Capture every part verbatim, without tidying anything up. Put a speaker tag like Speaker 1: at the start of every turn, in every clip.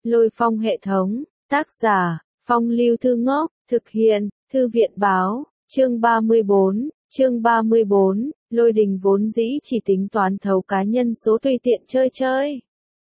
Speaker 1: Lôi phong hệ thống, tác giả, Phong Lưu Thư Ngốc, thực hiện, Thư viện báo, chương ba mươi bốn, chương ba mươi bốn, Lôi Đình vốn dĩ chỉ tính toán thấu cá nhân số tùy tiện chơi chơi.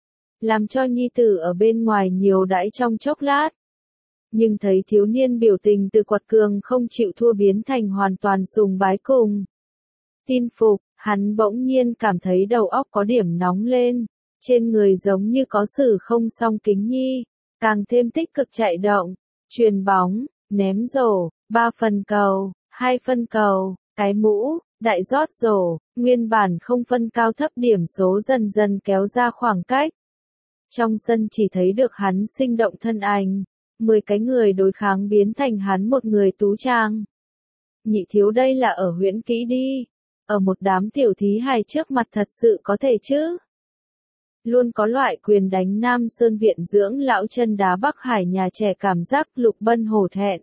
Speaker 1: Làm cho nhi tử ở bên ngoài nhiều đãi trong chốc lát. Nhưng thấy thiếu niên biểu tình từ quật cường không chịu thua biến thành hoàn toàn sùng bái cùng. Tin phục, hắn bỗng nhiên cảm thấy đầu óc có điểm nóng lên, trên người giống như có sử không song kính nhi, càng thêm tích cực chạy động, chuyền bóng, ném rổ, ba phân cầu, hai phân cầu, cái mũ, đại rót rổ, nguyên bản không phân cao thấp điểm số dần dần kéo ra khoảng cách. Trong sân chỉ thấy được hắn sinh động thân ảnh, mười cái người đối kháng biến thành hắn một người tú trang. Nhị thiếu đây là ở huyễn kỹ đi, ở một đám tiểu thí hài trước mặt thật sự có thể chứ. Luôn có loại quyền đánh Nam Sơn viện dưỡng lão chân đá Bắc Hải nhà trẻ cảm giác Lục Bân hổ thẹn.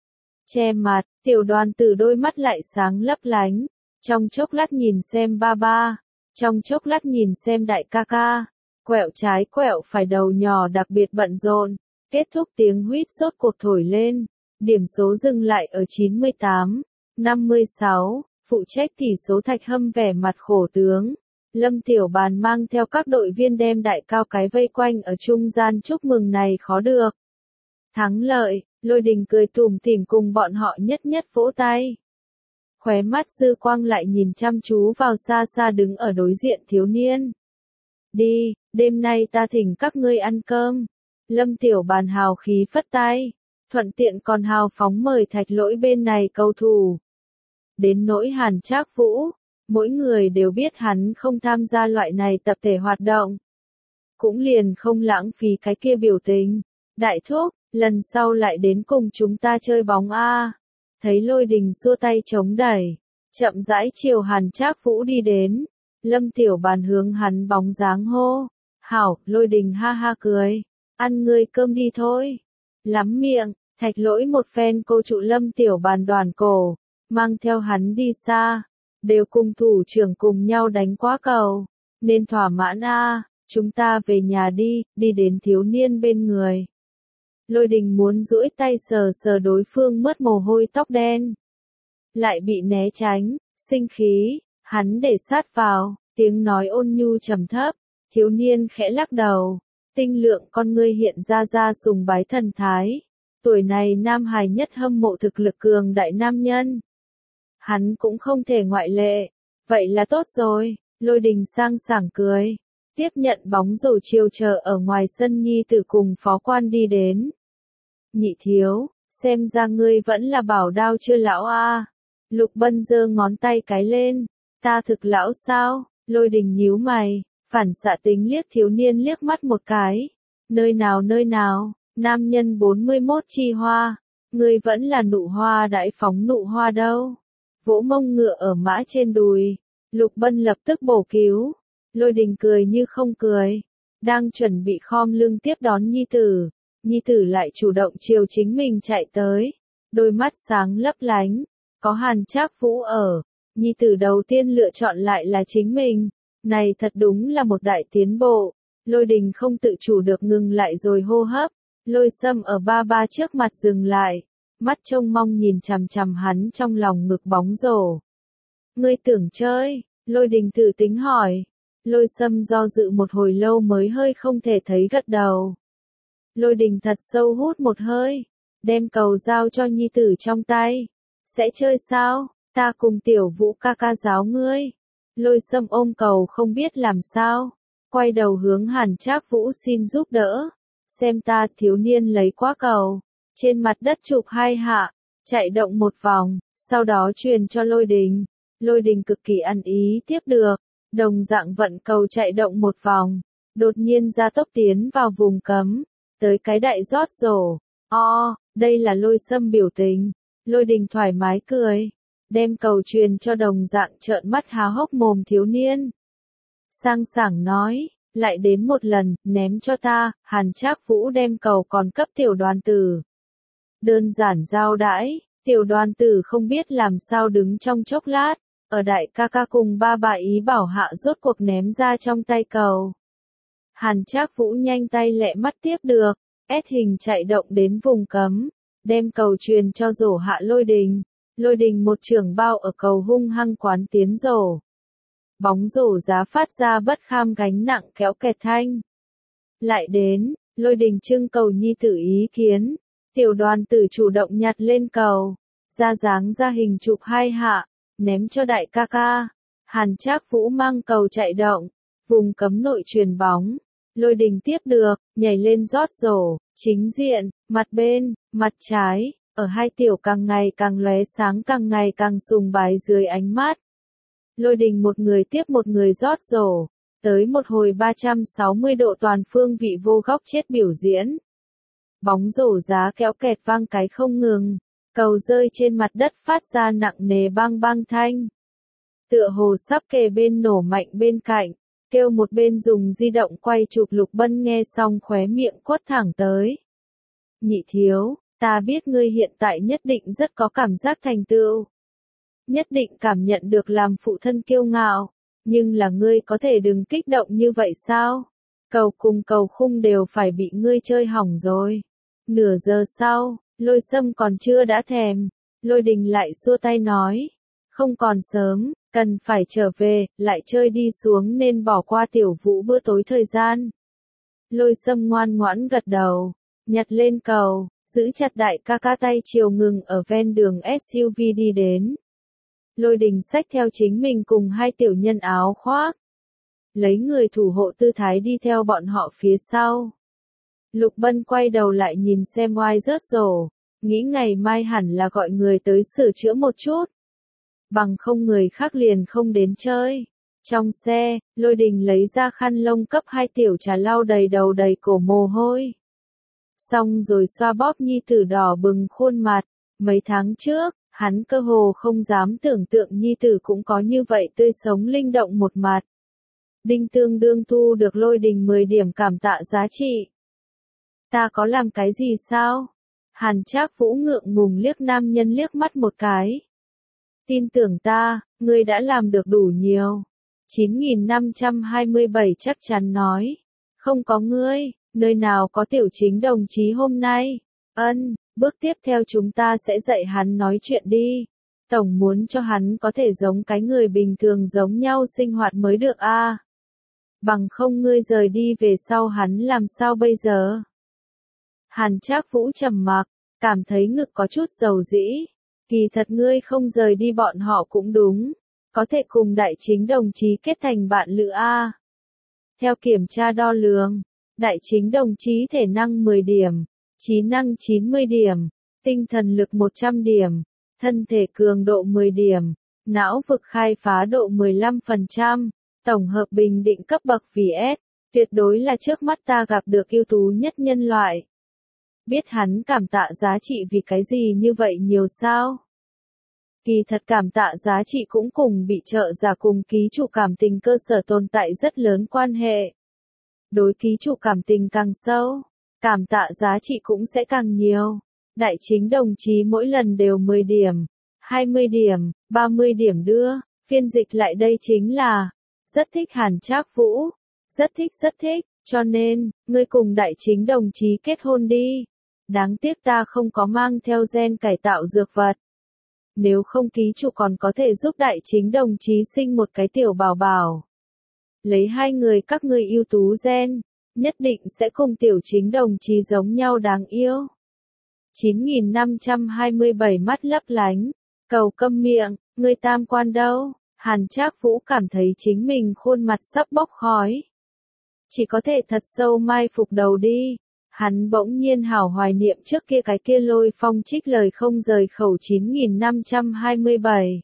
Speaker 1: Che mặt, tiểu đoàn tử đôi mắt lại sáng lấp lánh, trong chốc lát nhìn xem ba ba, trong chốc lát nhìn xem đại ca ca, quẹo trái quẹo phải đầu nhỏ đặc biệt bận rộn, kết thúc tiếng huýt sốt cuộc thổi lên, điểm số dừng lại ở chín mươi tám, năm mươi sáu, phụ trách tỷ số Thạch Hâm vẻ mặt khổ tướng. Lâm Tiểu Bàn mang theo các đội viên đem đại cao cái vây quanh ở trung gian chúc mừng này khó được. Thắng lợi, Lôi Đình cười tủm tỉm cùng bọn họ nhất nhất vỗ tay. Khóe mắt dư quang lại nhìn chăm chú vào xa xa đứng ở đối diện thiếu niên. Đi, đêm nay ta thỉnh các ngươi ăn cơm. Lâm Tiểu Bàn hào khí phất tay, thuận tiện còn hào phóng mời Thạch Lỗi bên này cầu thủ. Đến nỗi Hàn Trác Vũ, mỗi người đều biết hắn không tham gia loại này tập thể hoạt động. Cũng liền không lãng phí cái kia biểu tình. Đại thúc, lần sau lại đến cùng chúng ta chơi bóng a. Thấy Lôi Đình xua tay chống đẩy, chậm rãi chiều Hàn Trác Vũ đi đến. Lâm Tiểu Bàn hướng hắn bóng dáng hô. Hảo, Lôi Đình ha ha cười. Ăn ngươi cơm đi thôi. Lắm miệng, Thạch Lỗi một phen cô trụ Lâm Tiểu Bàn đoàn cổ, mang theo hắn đi xa. Đều cùng thủ trưởng cùng nhau đánh quá cầu, nên thỏa mãn a, chúng ta về nhà đi, đi đến thiếu niên bên người. Lôi Đình muốn duỗi tay sờ sờ đối phương mướt mồ hôi tóc đen, lại bị né tránh, sinh khí, hắn để sát vào, tiếng nói ôn nhu trầm thấp, thiếu niên khẽ lắc đầu, tinh lượng con ngươi hiện ra ra sùng bái thần thái, tuổi này nam hài nhất hâm mộ thực lực cường đại nam nhân. Hắn cũng không thể ngoại lệ. Vậy là tốt rồi, Lôi Đình sang sảng cười. Tiếp nhận bóng rổ chiều chờ ở ngoài sân nhi tử cùng phó quan đi đến. Nhị thiếu, xem ra ngươi vẫn là bảo đao chưa lão a. Lục Bân giơ ngón tay cái lên. Ta thực lão sao? Lôi Đình nhíu mày, phản xạ tính liếc thiếu niên liếc mắt một cái. Nơi nào nơi nào, nam nhân bốn mươi mốt chi hoa. Ngươi vẫn là nụ hoa đại phóng nụ hoa đâu. Vỗ mông ngựa ở mã trên đùi, Lục Bân lập tức bổ cứu. Lôi Đình cười như không cười, đang chuẩn bị khom lưng tiếp đón nhi tử, nhi tử lại chủ động chiều chính mình chạy tới, đôi mắt sáng lấp lánh, có Hàn Trác Vũ ở, nhi tử đầu tiên lựa chọn lại là chính mình, này thật đúng là một đại tiến bộ. Lôi Đình không tự chủ được ngừng lại rồi hô hấp, Lôi Sâm ở ba ba trước mặt dừng lại. Mắt trông mong nhìn chằm chằm hắn trong lòng ngực bóng rổ. Ngươi tưởng chơi? Lôi Đình thử tính hỏi. Lôi Sâm do dự một hồi lâu mới hơi không thể thấy gật đầu. Lôi Đình thật sâu hút một hơi, đem cầu giao cho nhi tử trong tay. Sẽ chơi sao? Ta cùng Tiểu Vũ ca ca giáo ngươi. Lôi Sâm ôm cầu không biết làm sao, quay đầu hướng Hàn Trác Vũ xin giúp đỡ. Xem ta, thiếu niên lấy quá cầu, trên mặt đất chụp hai hạ, chạy động một vòng, sau đó truyền cho Lôi Đình. Lôi Đình cực kỳ ăn ý tiếp được, đồng dạng vận cầu chạy động một vòng, đột nhiên ra tốc tiến vào vùng cấm, tới cái đại rót rổ. O, đây là Lôi Sâm biểu tình. Lôi Đình thoải mái cười, đem cầu truyền cho đồng dạng trợn mắt há hốc mồm thiếu niên. Sang sảng nói, lại đến một lần, ném cho ta. Hàn Trác Vũ đem cầu còn cấp tiểu đoàn tử. Đơn giản giao đãi, tiểu đoàn tử không biết làm sao đứng trong chốc lát, ở đại ca ca cùng ba bà ý bảo hạ rốt cuộc ném ra trong tay cầu. Hàn Trác Vũ nhanh tay lẹ mắt tiếp được, ép hình chạy động đến vùng cấm, đem cầu truyền cho rổ hạ Lôi Đình. Lôi Đình một chưởng bao ở cầu hung hăng quán tiến rổ. Bóng rổ giá phát ra bất kham gánh nặng kéo kẹt thanh. Lại đến, Lôi Đình trưng cầu nhi tử ý kiến, tiểu đoàn tử chủ động nhặt lên cầu, ra dáng ra hình chụp hai hạ, ném cho đại ca ca. Hàn Trác Vũ mang cầu chạy động, vùng cấm nội truyền bóng. Lôi Đình tiếp được, nhảy lên rót rổ, chính diện, mặt bên, mặt trái, ở hai tiểu càng ngày càng lóe sáng càng ngày càng sùng bái dưới ánh mắt. Lôi Đình một người tiếp một người rót rổ, tới một hồi ba trăm sáu mươi độ toàn phương vị vô góc chết biểu diễn. Bóng rổ giá kéo kẹt vang cái không ngừng, cầu rơi trên mặt đất phát ra nặng nề bang bang thanh. Tựa hồ sắp kề bên nổ mạnh bên cạnh, kêu một bên dùng di động quay chụp Lục Bân nghe xong khóe miệng quất thẳng tới. Nhị thiếu, ta biết ngươi hiện tại nhất định rất có cảm giác thành tựu. Nhất định cảm nhận được làm phụ thân kiêu ngạo, nhưng là ngươi có thể đừng kích động như vậy sao? Cầu cùng cầu khung đều phải bị ngươi chơi hỏng rồi. Nửa giờ sau, Lôi Sâm còn chưa đã thèm, Lôi Đình lại xua tay nói, không còn sớm, cần phải trở về, lại chơi đi xuống nên bỏ qua tiểu Vũ bữa tối thời gian. Lôi Sâm ngoan ngoãn gật đầu, nhặt lên cầu, giữ chặt đại ca ca tay chiều ngừng ở ven đường ét u vê đi đến. Lôi Đình xách theo chính mình cùng hai tiểu nhân áo khoác, lấy người thủ hộ tư thái đi theo bọn họ phía sau. Lục Bân quay đầu lại nhìn xem oai rớt rổ, nghĩ ngày mai hẳn là gọi người tới sửa chữa một chút. Bằng không người khác liền không đến chơi. Trong xe, Lôi Đình lấy ra khăn lông cấp hai tiểu trà lau đầy đầu đầy cổ mồ hôi. Xong rồi xoa bóp nhi tử đỏ bừng khuôn mặt. Mấy tháng trước, hắn cơ hồ không dám tưởng tượng nhi tử cũng có như vậy tươi sống linh động một mặt. Đinh tương đương thu được Lôi Đình mười điểm cảm tạ giá trị. Ta có làm cái gì sao? Hàn Trác Vũ ngượng ngùng liếc nam nhân liếc mắt một cái. Tin tưởng ta, ngươi đã làm được đủ nhiều. chín nghìn năm trăm hai mươi bảy chắc chắn nói. Không có ngươi, nơi nào có tiểu chính đồng chí hôm nay. Ân, bước tiếp theo chúng ta sẽ dạy hắn nói chuyện đi. Tổng muốn cho hắn có thể giống cái người bình thường giống nhau sinh hoạt mới được a. À. Bằng không ngươi rời đi về sau hắn làm sao bây giờ? Hàn Trác Vũ trầm mặc, cảm thấy ngực có chút dầu dĩ. Kỳ thật ngươi không rời đi bọn họ cũng đúng, có thể cùng đại chính đồng chí kết thành bạn lữ a. Theo kiểm tra đo lường, đại chính đồng chí thể năng mười điểm, trí năng chín mươi điểm, tinh thần lực một trăm điểm, thân thể cường độ mười điểm, não vực khai phá độ mười lăm phần trăm, tổng hợp bình định cấp bậc vì S, tuyệt đối là trước mắt ta gặp được ưu tú nhất nhân loại. Biết hắn cảm tạ giá trị vì cái gì như vậy nhiều sao? Kỳ thật cảm tạ giá trị cũng cùng bị trợ giả cùng ký chủ cảm tình cơ sở tồn tại rất lớn quan hệ. Đối ký chủ cảm tình càng sâu, cảm tạ giá trị cũng sẽ càng nhiều. Đại chính đồng chí mỗi lần đều mười điểm, hai mươi điểm, ba mươi điểm đưa, phiên dịch lại đây chính là, rất thích Hàn Trác Vũ, rất thích rất thích, cho nên, ngươi cùng đại chính đồng chí kết hôn đi. Đáng tiếc ta không có mang theo gen cải tạo dược vật. Nếu không ký chủ còn có thể giúp đại chính đồng chí sinh một cái tiểu bảo bảo. Lấy hai người các ngươi ưu tú gen, nhất định sẽ cùng tiểu chính đồng chí giống nhau đáng yêu. chín nghìn năm trăm hai mươi bảy mắt lấp lánh, cầu câm miệng, ngươi tam quan đâu? Hàn Trác Vũ cảm thấy chính mình khuôn mặt sắp bốc khói. Chỉ có thể thật sâu mai phục đầu đi. Hắn bỗng nhiên hảo hoài niệm trước kia cái kia Lôi Phong trích lời không rời khẩu chín nghìn năm trăm hai mươi bảy.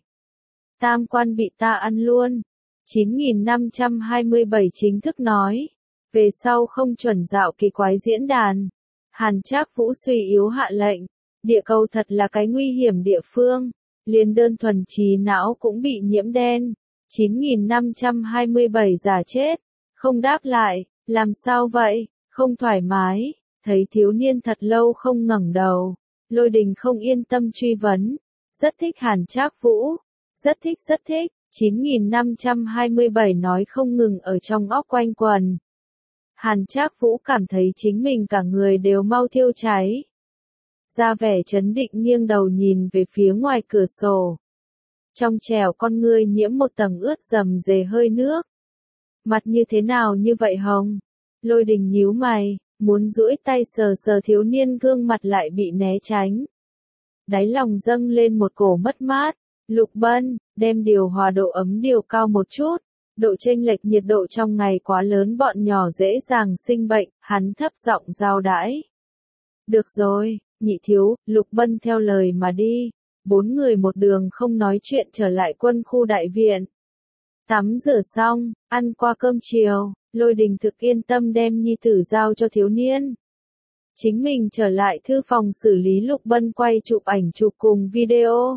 Speaker 1: Tam quan bị ta ăn luôn. chín nghìn năm trăm hai mươi bảy chính thức nói. Về sau không chuẩn dạo kỳ quái diễn đàn. Hàn Trác Vũ suy yếu hạ lệnh. Địa cầu thật là cái nguy hiểm địa phương. Liền đơn thuần trí não cũng bị nhiễm đen. chín nghìn năm trăm hai mươi bảy giả chết. Không đáp lại. Làm sao vậy? Không thoải mái. Thấy thiếu niên thật lâu không ngẩng đầu, Lôi Đình không yên tâm truy vấn. Rất thích Hàn Trác Vũ, rất thích rất thích, chín nghìn năm trăm hai mươi bảy nói không ngừng ở trong óc quanh quần. Hàn Trác Vũ cảm thấy chính mình cả người đều mau thiêu cháy. Ra vẻ trấn định nghiêng đầu nhìn về phía ngoài cửa sổ. Trong trẻo con ngươi nhiễm một tầng ướt rầm rề hơi nước. Mặt như thế nào như vậy hồng? Lôi Đình nhíu mày, muốn duỗi tay sờ sờ thiếu niên gương mặt lại bị né tránh. Đáy lòng dâng lên một cổ mất mát. Lục Bân, đem điều hòa độ ấm điều cao một chút. Độ chênh lệch nhiệt độ trong ngày quá lớn bọn nhỏ dễ dàng sinh bệnh, hắn thấp giọng giao đãi. Được rồi, nhị thiếu, Lục Bân theo lời mà đi. Bốn người một đường không nói chuyện trở lại quân khu đại viện. Tắm rửa xong, ăn qua cơm chiều, Lôi Đình thực yên tâm đem nhi tử giao cho thiếu niên. Chính mình trở lại thư phòng xử lý Lục Bân quay chụp ảnh chụp cùng video.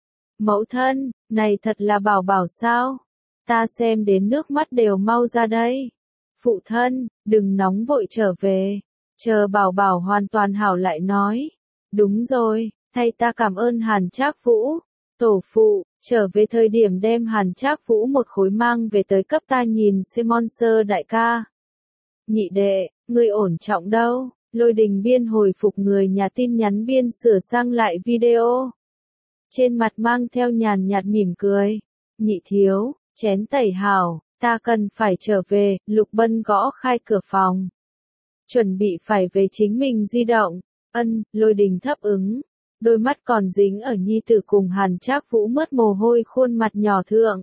Speaker 1: Mẫu thân, này thật là bảo bảo sao? Ta xem đến nước mắt đều mau ra đây. Phụ thân, đừng nóng vội trở về. Chờ bảo bảo hoàn toàn hảo lại nói. Đúng rồi, thay ta cảm ơn Hàn Trác Vũ. Tổ phụ, trở về thời điểm đem Hàn Trác Vũ một khối mang về tới cấp ta nhìn xem Monster đại ca. Nhị đệ, ngươi ổn trọng đâu? Lôi Đình biên hồi phục người nhà tin nhắn biên sửa sang lại video. Trên mặt mang theo nhàn nhạt mỉm cười. Nhị thiếu, chén tẩy hảo, ta cần phải trở về. Lục Bân gõ khai cửa phòng. Chuẩn bị phải về chính mình di động. Ân, Lôi Đình thấp ứng. Đôi mắt còn dính ở nhi tử cùng Hàn Trác Vũ mướt mồ hôi khuôn mặt nhỏ thượng.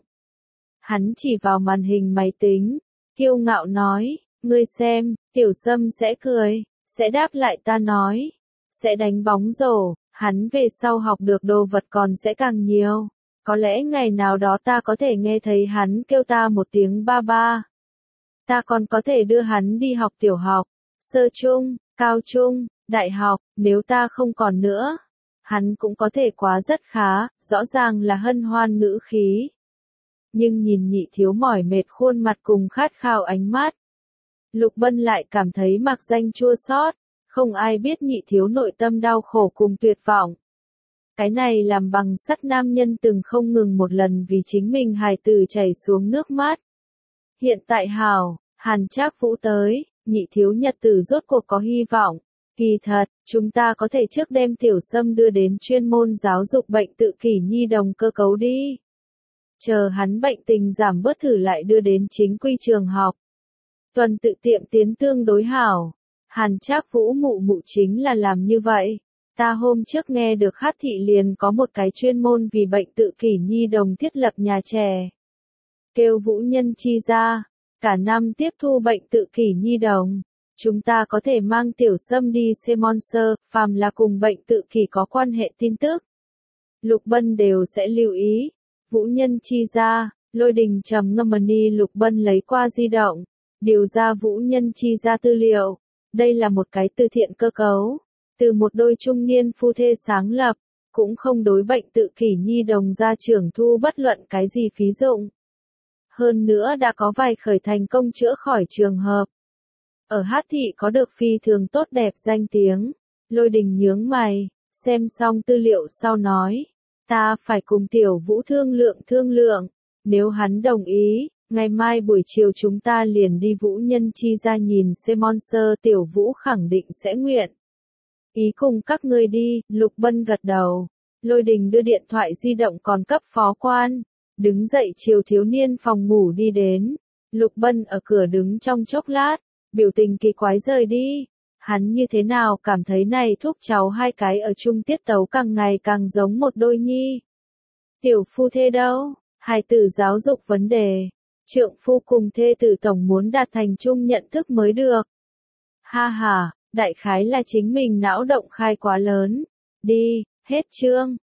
Speaker 1: Hắn chỉ vào màn hình máy tính, kiêu ngạo nói, ngươi xem, Tiểu Sâm sẽ cười, sẽ đáp lại ta nói, sẽ đánh bóng rổ, hắn về sau học được đồ vật còn sẽ càng nhiều. Có lẽ ngày nào đó ta có thể nghe thấy hắn kêu ta một tiếng ba ba. Ta còn có thể đưa hắn đi học tiểu học, sơ trung, cao trung, đại học, nếu ta không còn nữa. Hắn cũng có thể quá rất khá, rõ ràng là hân hoan ngữ khí. Nhưng nhìn nhị thiếu mỏi mệt khuôn mặt cùng khát khao ánh mắt. Lục Bân lại cảm thấy mặc danh chua xót, không ai biết nhị thiếu nội tâm đau khổ cùng tuyệt vọng. Cái này làm bằng sắt nam nhân từng không ngừng một lần vì chính mình hài tử chảy xuống nước mắt. Hiện tại hảo, Hàn Trác Vũ tới, nhị thiếu nhật tử rốt cuộc có hy vọng. Kỳ thật, chúng ta có thể trước đem Tiểu Sâm đưa đến chuyên môn giáo dục bệnh tự kỷ nhi đồng cơ cấu đi. Chờ hắn bệnh tình giảm bớt thử lại đưa đến chính quy trường học. Tuần tự tiệm tiến tương đối hảo. Hàn Trác Vũ mụ mụ chính là làm như vậy. Ta hôm trước nghe được Hát thị liền có một cái chuyên môn vì bệnh tự kỷ nhi đồng thiết lập nhà trẻ. Kêu Vũ Nhân Chi ra, cả năm tiếp thu bệnh tự kỷ nhi đồng. Chúng ta có thể mang Tiểu Sâm đi xem Monster, phàm là cùng bệnh tự kỷ có quan hệ tin tức. Lục Bân đều sẽ lưu ý. Vũ Nhân Chi ra, Lôi Đình trầm ngâm mà đi. Lục Bân lấy qua di động, điều ra Vũ Nhân Chi ra tư liệu. Đây là một cái từ thiện cơ cấu, từ một đôi trung niên phu thê sáng lập, cũng không đối bệnh tự kỷ nhi đồng gia trưởng thu bất luận cái gì phí dụng. Hơn nữa đã có vài khởi thành công chữa khỏi trường hợp. Ở Hát thị có được phi thường tốt đẹp danh tiếng. Lôi Đình nhướng mày, xem xong tư liệu sau nói, ta phải cùng Tiểu Vũ thương lượng thương lượng, nếu hắn đồng ý, ngày mai buổi chiều chúng ta liền đi Vũ Nhân Chi ra nhìn xem Monster. Tiểu Vũ khẳng định sẽ nguyện ý cùng các ngươi đi. Lục Bân gật đầu. Lôi Đình đưa điện thoại di động còn cấp phó quan, đứng dậy chiều thiếu niên phòng ngủ đi đến. Lục Bân ở cửa đứng trong chốc lát, biểu tình kỳ quái rời đi. Hắn như thế nào cảm thấy này thúc cháu hai cái ở chung tiết tấu càng ngày càng giống một đôi nhi. Tiểu phu thê đâu? Hài tử giáo dục vấn đề. Trượng phu cùng thê tử tổng muốn đạt thành chung nhận thức mới được. Ha ha, đại khái là chính mình não động khai quá lớn. Đi, hết chương.